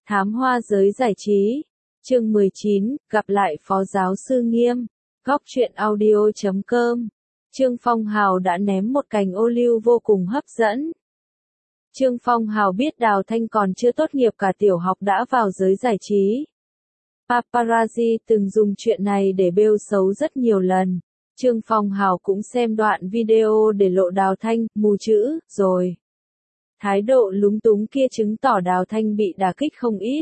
Thám hoa giới giải trí. Chương 19, gặp lại Phó Giáo sư Nghiêm. Góc truyện audio.com. Trương Phong Hào đã ném một cành ô liu vô cùng hấp dẫn. Trương Phong Hào biết Đào Thanh còn chưa tốt nghiệp cả tiểu học đã vào giới giải trí. Paparazzi từng dùng chuyện này để bêu xấu rất nhiều lần. Trương Phong Hào cũng xem đoạn video để lộ Đào Thanh, mù chữ, rồi. Thái độ lúng túng kia chứng tỏ Đào Thanh bị đả kích không ít.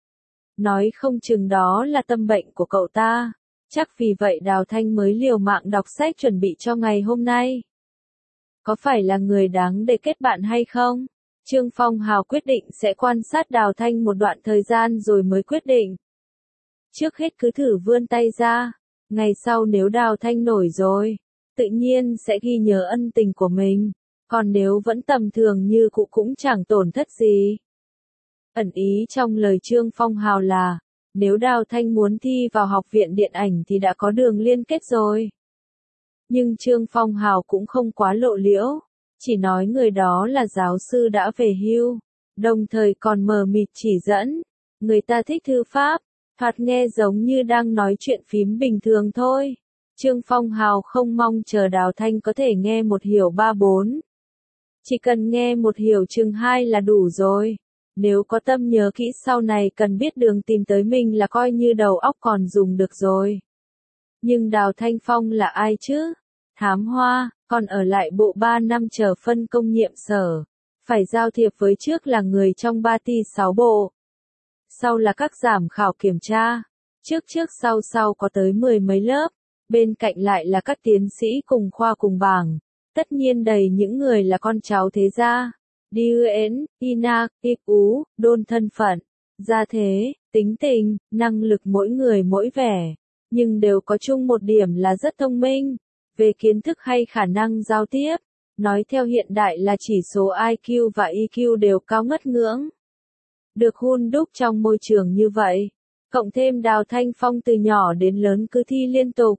Nói không chừng đó là tâm bệnh của cậu ta. Chắc vì vậy Đào Thanh mới liều mạng đọc sách chuẩn bị cho ngày hôm nay. Có phải là người đáng để kết bạn hay không? Trương Phong Hào quyết định sẽ quan sát Đào Thanh một đoạn thời gian rồi mới quyết định. Trước hết cứ thử vươn tay ra. Ngày sau nếu Đào Thanh nổi rồi, tự nhiên sẽ ghi nhớ ân tình của mình. Còn nếu vẫn tầm thường như cũ cũng chẳng tổn thất gì. Ẩn ý trong lời Trương Phong Hào là, nếu Đào Thanh muốn thi vào học viện điện ảnh thì đã có đường liên kết rồi. Nhưng Trương Phong Hào cũng không quá lộ liễu, chỉ nói người đó là giáo sư đã về hưu, đồng thời còn mờ mịt chỉ dẫn, người ta thích thư pháp, thoạt nghe giống như đang nói chuyện phím bình thường thôi. Trương Phong Hào không mong chờ Đào Thanh có thể nghe một hiểu ba bốn. Chỉ cần nghe một hiểu chừng hai là đủ rồi. Nếu có tâm nhớ kỹ sau này cần biết đường tìm tới mình là coi như đầu óc còn dùng được rồi. Nhưng Đào Thanh Phong là ai chứ? Thám hoa, còn ở lại bộ 3 năm chờ phân công nhiệm sở. Phải giao thiệp với trước là người trong 3 ty 6 bộ. Sau là các giảm khảo kiểm tra. Trước sau có tới 10 mấy lớp. Bên cạnh lại là các tiến sĩ cùng khoa cùng bảng. Tất nhiên đầy những người là con cháu thế gia. Điên, Ina, Ú, đôn thân phận, gia thế, tính tình, năng lực mỗi người mỗi vẻ. Nhưng đều có chung một điểm là rất thông minh. Về kiến thức hay khả năng giao tiếp. Nói theo hiện đại là chỉ số IQ và EQ đều cao ngất ngưỡng. Được hun đúc trong môi trường như vậy. Cộng thêm Đào Thanh Phong từ nhỏ đến lớn cứ thi liên tục.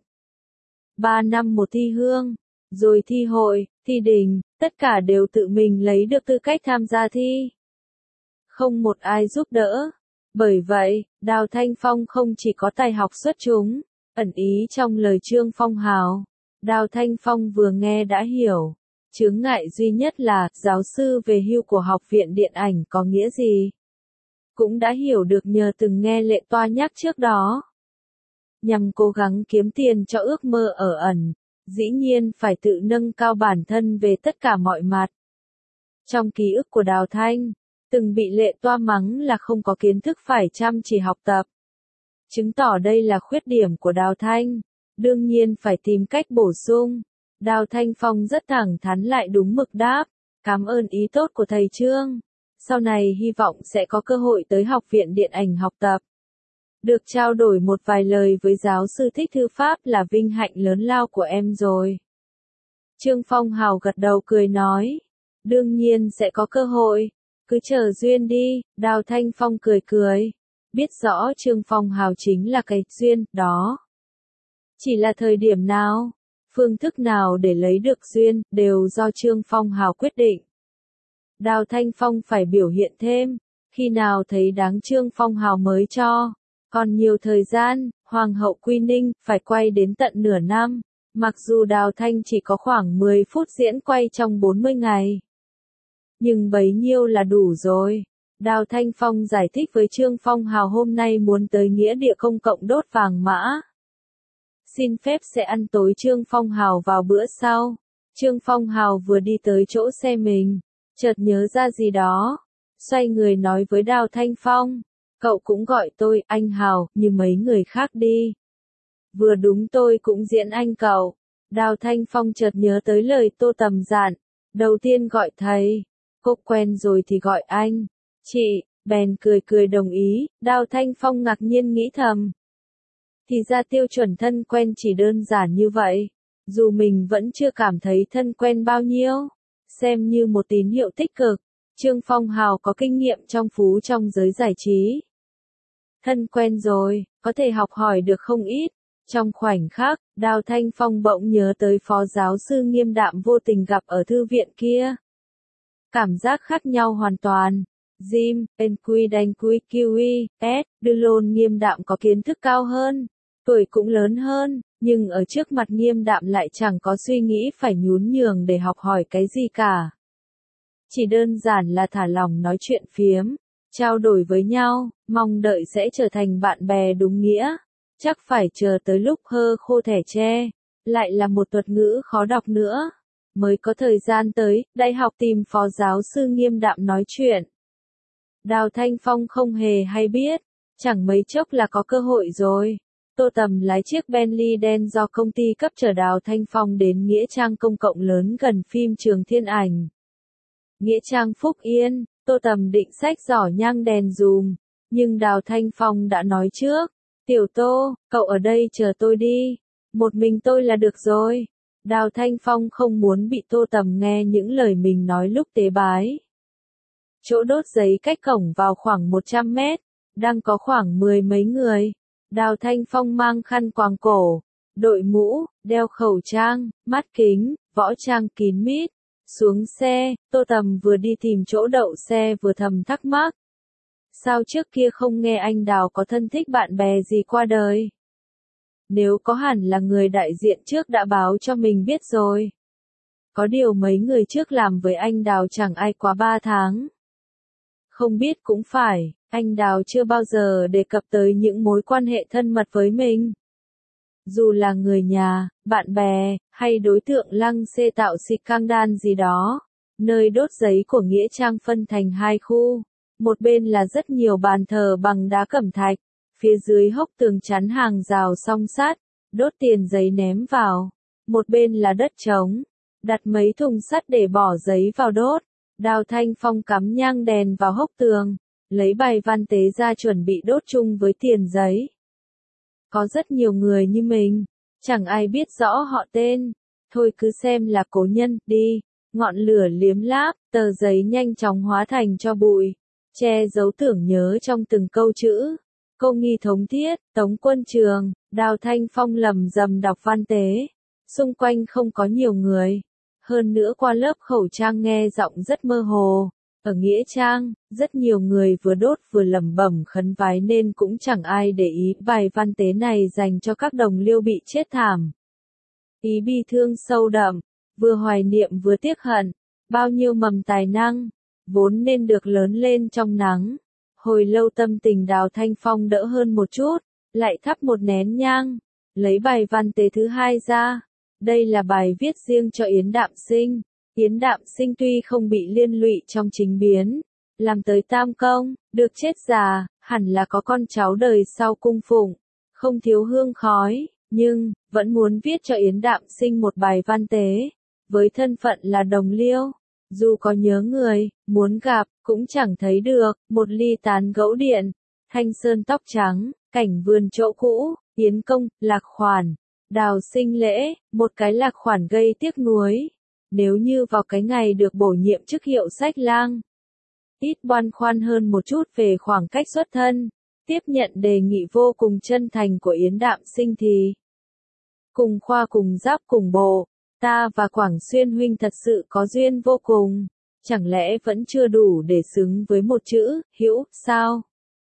3 năm một thi hương. Rồi thi hội, thi đình, tất cả đều tự mình lấy được tư cách tham gia thi. Không một ai giúp đỡ. Bởi vậy, Đào Thanh Phong không chỉ có tài học xuất chúng, ẩn ý trong lời Trương Phong Hào. Đào Thanh Phong vừa nghe đã hiểu. Chướng ngại duy nhất là, giáo sư về hưu của học viện điện ảnh có nghĩa gì? Cũng đã hiểu được nhờ từng nghe Lệ Toa nhắc trước đó. Nhằm cố gắng kiếm tiền cho ước mơ ở ẩn. Dĩ nhiên phải tự nâng cao bản thân về tất cả mọi mặt. Trong ký ức của Đào Thanh, từng bị Lệ Toa mắng là không có kiến thức phải chăm chỉ học tập. Chứng tỏ đây là khuyết điểm của Đào Thanh, đương nhiên phải tìm cách bổ sung. Đào Thanh Phong rất thẳng thắn lại đúng mực đáp, cảm ơn ý tốt của thầy Trương. Sau này hy vọng sẽ có cơ hội tới học viện điện ảnh học tập. Được trao đổi một vài lời với giáo sư thích thư pháp là vinh hạnh lớn lao của em rồi. Trương Phong Hào gật đầu cười nói. Đương nhiên sẽ có cơ hội. Cứ chờ duyên đi, Đào Thanh Phong cười cười. Biết rõ Trương Phong Hào chính là cái duyên đó. Chỉ là thời điểm nào, phương thức nào để lấy được duyên, đều do Trương Phong Hào quyết định. Đào Thanh Phong phải biểu hiện thêm, khi nào thấy đáng Trương Phong Hào mới cho. Còn nhiều thời gian, Hoàng hậu Quy Ninh, phải quay đến tận nửa năm. Mặc dù Đào Thanh chỉ có khoảng 10 phút diễn quay trong 40 ngày. Nhưng bấy nhiêu là đủ rồi. Đào Thanh Phong giải thích với Trương Phong Hào hôm nay muốn tới nghĩa địa công cộng đốt vàng mã. Xin phép sẽ ăn tối Trương Phong Hào vào bữa sau. Trương Phong Hào vừa đi tới chỗ xe mình, chợt nhớ ra gì đó. Xoay người nói với Đào Thanh Phong. Cậu cũng gọi tôi, anh Hào, như mấy người khác đi. Vừa đúng tôi cũng diễn anh cậu. Đào Thanh Phong chợt nhớ tới lời Tô Tầm dặn. Đầu tiên gọi thầy. Cô quen rồi thì gọi anh. Chị, bèn cười đồng ý. Đào Thanh Phong ngạc nhiên nghĩ thầm. Thì ra tiêu chuẩn thân quen chỉ đơn giản như vậy. Dù mình vẫn chưa cảm thấy thân quen bao nhiêu. Xem như một tín hiệu tích cực. Trương Phong Hào có kinh nghiệm phong phú trong giới giải trí. Thân quen rồi, có thể học hỏi được không ít. Trong khoảnh khắc, Đào Thanh Phong bỗng nhớ tới Phó Giáo sư Nghiêm Đạm vô tình gặp ở thư viện kia. Cảm giác khác nhau hoàn toàn. Jim, NQ đánh QQ, S, Đưa Lôn Nghiêm Đạm có kiến thức cao hơn, tuổi cũng lớn hơn, nhưng ở trước mặt Nghiêm Đạm lại chẳng có suy nghĩ phải nhún nhường để học hỏi cái gì cả. Chỉ đơn giản là thả lòng nói chuyện phiếm, trao đổi với nhau, mong đợi sẽ trở thành bạn bè đúng nghĩa. Chắc phải chờ tới lúc hơ khô thẻ tre, lại là một thuật ngữ khó đọc nữa, mới có thời gian tới đại học tìm phó giáo sư Nghiêm Đạm nói chuyện. Đào Thanh Phong không hề hay biết, chẳng mấy chốc là có cơ hội rồi. Tô Tầm lái chiếc Bentley đen do công ty cấp chở Đào Thanh Phong đến nghĩa trang công cộng lớn gần phim Trường Thiên Ảnh. Nghĩa trang Phúc Yên, Tô Tầm định xách giỏ nhang đèn dùm, nhưng Đào Thanh Phong đã nói trước, Tiểu Tô, cậu ở đây chờ tôi đi, một mình tôi là được rồi. Đào Thanh Phong không muốn bị Tô Tầm nghe những lời mình nói lúc tế bái. Chỗ đốt giấy cách cổng vào khoảng 100 mét, đang có khoảng 10 mấy người. Đào Thanh Phong mang khăn quàng cổ, đội mũ, đeo khẩu trang, mắt kính, võ trang kín mít. Xuống xe, Tô Tầm vừa đi tìm chỗ đậu xe vừa thầm thắc mắc. Sao trước kia không nghe anh Đào có thân thích bạn bè gì qua đời? Nếu có hẳn là người đại diện trước đã báo cho mình biết rồi. Có điều mấy người trước làm với anh Đào chẳng ai quá 3 tháng. Không biết cũng phải, anh Đào chưa bao giờ đề cập tới những mối quan hệ thân mật với mình. Dù là người nhà, bạn bè, hay đối tượng lăng xê tạo scandal gì đó, nơi đốt giấy của nghĩa trang phân thành hai khu. Một bên là rất nhiều bàn thờ bằng đá cẩm thạch, phía dưới hốc tường chắn hàng rào song sắt, đốt tiền giấy ném vào. Một bên là đất trống, đặt mấy thùng sắt để bỏ giấy vào đốt. Đào Thanh Phong cắm nhang đèn vào hốc tường, lấy bài văn tế ra chuẩn bị đốt chung với tiền giấy. Có rất nhiều người như mình, chẳng ai biết rõ họ tên, thôi cứ xem là cố nhân đi. Ngọn lửa liếm láp, tờ giấy nhanh chóng hóa thành tro bụi, che giấu tưởng nhớ trong từng câu chữ. Câu nghi thống thiết, Tống Quân Trường, Đào Thanh Phong lầm rầm đọc văn tế. Xung quanh không có nhiều người. Hơn nữa qua lớp khẩu trang nghe giọng rất mơ hồ. Ở nghĩa trang, rất nhiều người vừa đốt vừa lẩm bẩm khấn vái nên cũng chẳng ai để ý bài văn tế này dành cho các đồng liêu bị chết thảm. Ý bi thương sâu đậm, vừa hoài niệm vừa tiếc hận, bao nhiêu mầm tài năng, vốn nên được lớn lên trong nắng. Hồi lâu tâm tình Đào Thanh Phong đỡ hơn một chút, lại thắp một nén nhang, lấy bài văn tế thứ hai ra. Đây là bài viết riêng cho Yến Đạm Sinh. Yến Đạm Sinh tuy không bị liên lụy trong chính biến, làm tới tam công, được chết già, hẳn là có con cháu đời sau cung phụng, không thiếu hương khói, nhưng, vẫn muốn viết cho Yến Đạm Sinh một bài văn tế, với thân phận là đồng liêu. Dù có nhớ người, muốn gặp, cũng chẳng thấy được, một ly tán gẫu điện, thanh sơn tóc trắng, cảnh vườn chỗ cũ, Yến công, lạc khoản, Đào sinh lễ, một cái lạc khoản gây tiếc nuối. Nếu như vào cái ngày được bổ nhiệm chức hiệu sách lang, ít băn khoăn hơn một chút về khoảng cách xuất thân, tiếp nhận đề nghị vô cùng chân thành của Yến Đạm Sinh thì cùng khoa cùng giáp cùng bộ, ta và Quảng Xuyên huynh thật sự có duyên vô cùng, chẳng lẽ vẫn chưa đủ để xứng với một chữ, hữu, sao?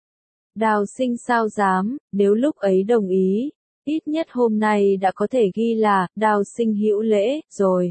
Đào Sinh sao dám, nếu lúc ấy đồng ý, ít nhất hôm nay đã có thể ghi là, Đào Sinh hữu lễ, rồi.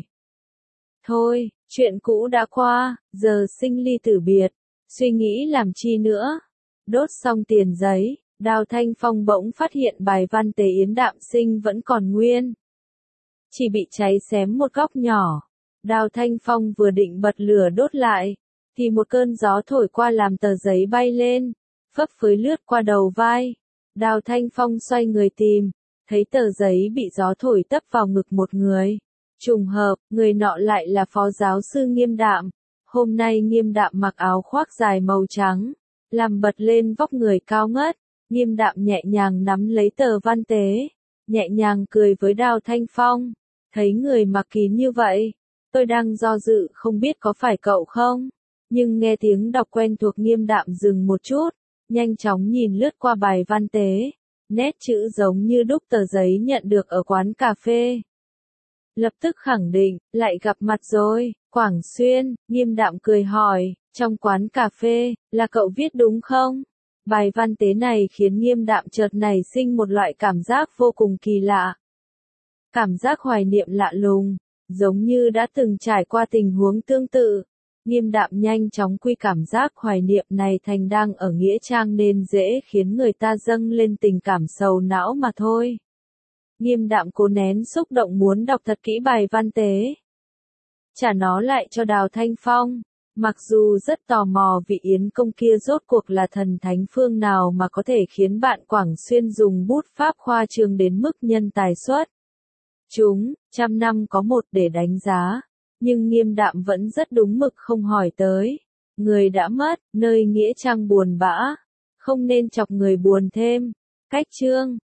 Thôi, chuyện cũ đã qua, giờ sinh ly tử biệt, suy nghĩ làm chi nữa. Đốt xong tiền giấy, Đào Thanh Phong bỗng phát hiện bài văn tế Yến Đạm Sinh vẫn còn nguyên. Chỉ bị cháy xém một góc nhỏ. Đào Thanh Phong vừa định bật lửa đốt lại, thì một cơn gió thổi qua làm tờ giấy bay lên, phấp phới lướt qua đầu vai. Đào Thanh Phong xoay người tìm, thấy tờ giấy bị gió thổi tấp vào ngực một người. Trùng hợp, người nọ lại là phó giáo sư Nghiêm Đạm. Hôm nay Nghiêm Đạm mặc áo khoác dài màu trắng, làm bật lên vóc người cao ngất. Nghiêm Đạm nhẹ nhàng nắm lấy tờ văn tế, nhẹ nhàng cười với Đào Thanh Phong. Thấy người mặc kín như vậy, tôi đang do dự không biết có phải cậu không. Nhưng nghe tiếng đọc quen thuộc Nghiêm Đạm dừng một chút, nhanh chóng nhìn lướt qua bài văn tế. Nét chữ giống như đúc tờ giấy nhận được ở quán cà phê. lập tức khẳng định, lại gặp mặt rồi, Quảng Xuyên, Nghiêm Đạm cười hỏi, trong quán cà phê, là cậu viết đúng không? Bài văn tế này khiến Nghiêm Đạm chợt nảy sinh một loại cảm giác vô cùng kỳ lạ. Cảm giác hoài niệm lạ lùng, giống như đã từng trải qua tình huống tương tự. Nghiêm Đạm nhanh chóng quy cảm giác hoài niệm này thành đang ở nghĩa trang nên dễ khiến người ta dâng lên tình cảm sầu não mà thôi. Nghiêm Đạm cố nén xúc động muốn đọc thật kỹ bài văn tế. Trả nó lại cho Đào Thanh Phong. Mặc dù rất tò mò vị Yến Công kia rốt cuộc là thần thánh phương nào mà có thể khiến bạn Quảng Xuyên dùng bút pháp khoa trương đến mức nhân tài xuất chúng, 100 năm có một để đánh giá. Nhưng Nghiêm Đạm vẫn rất đúng mực không hỏi tới. Người đã mất, nơi nghĩa trang buồn bã. Không nên chọc người buồn thêm. Cách chương